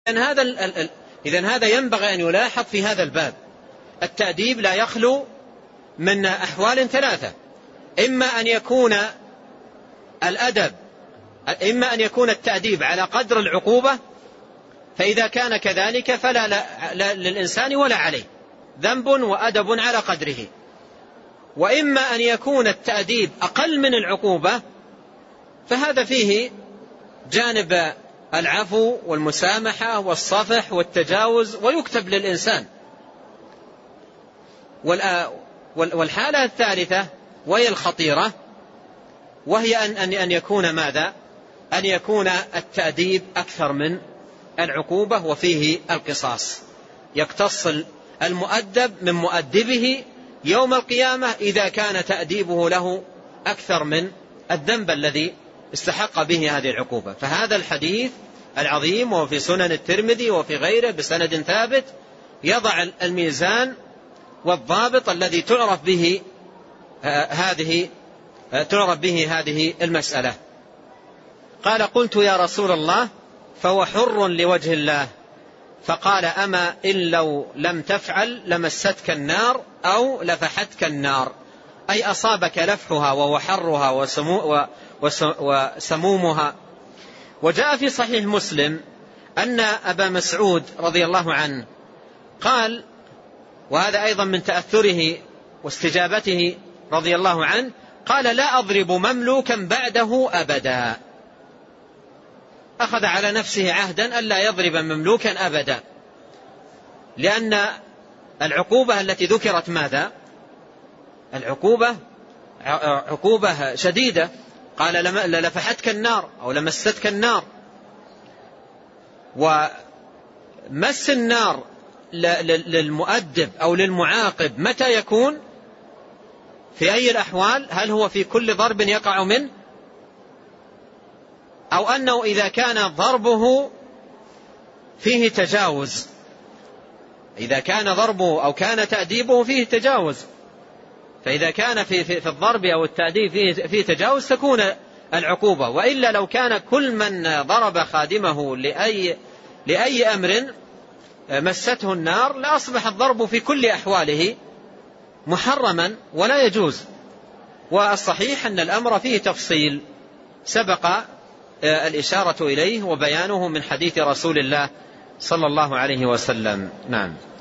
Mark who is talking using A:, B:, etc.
A: إذن هذا ينبغي أن يلاحظ في هذا الباب. التأديب لا يخلو من أحوال ثلاثة: إما أن يكون التأديب على قدر العقوبة، فإذا كان كذلك فلا للإنسان ولا عليه، ذنب وأدب على قدره. وإما أن يكون التأديب أقل من العقوبة، فهذا فيه جانب العفو والمسامحة والصفح والتجاوز، ويكتب للإنسان. والحالة الثالثة وهي الخطيرة، وهي أن يكون ماذا؟ أن يكون التأديب أكثر من العقوبة، وفيه القصاص. يقتص المؤدب من مؤدبه يوم القيامة إذا كان تأديبه له أكثر من الذنب الذي استحق به هذه العقوبة. فهذا الحديث العظيم وفي سنن الترمذي وفي غيره بسند ثابت يضع الميزان والضابط الذي تعرف به هذه المسألة. قال: قلت يا رسول الله فهو حر لوجه الله. فقال: أما إن لو لم تفعل لمستك النار أو لفحتك النار، أي أصابك لفحها ووحرها وسمومها. وجاء في صحيح مسلم أن أبا مسعود رضي الله عنه قال، وهذا أيضا من تأثره واستجابته رضي الله عنه، قال: لا أضرب مملوكا بعده أبدا. أخذ على نفسه عهدا ألا يضرب مملوكا أبدا، لأن العقوبة التي ذكرت ماذا؟ العقوبة عقوبة شديدة. قال: لفحتك النار أو لمستك النار. ومس النار للمؤدب أو للمعاقب متى يكون؟ في أي الأحوال؟ هل هو في كل ضرب يقع منه، أو أنه إذا كان ضربه فيه تجاوز؟ إذا كان ضربه أو كان تأديبه فيه تجاوز، فإذا كان في الضرب أو التأديب فيه تجاوز تكون العقوبة. وإلا لو كان كل من ضرب خادمه لأي أمر مسته النار لأصبح الضرب في كل أحواله محرما ولا يجوز. والصحيح أن الأمر فيه تفصيل سبق الإشارة إليه وبيانه من حديث رسول الله صلى الله عليه وسلم. نعم.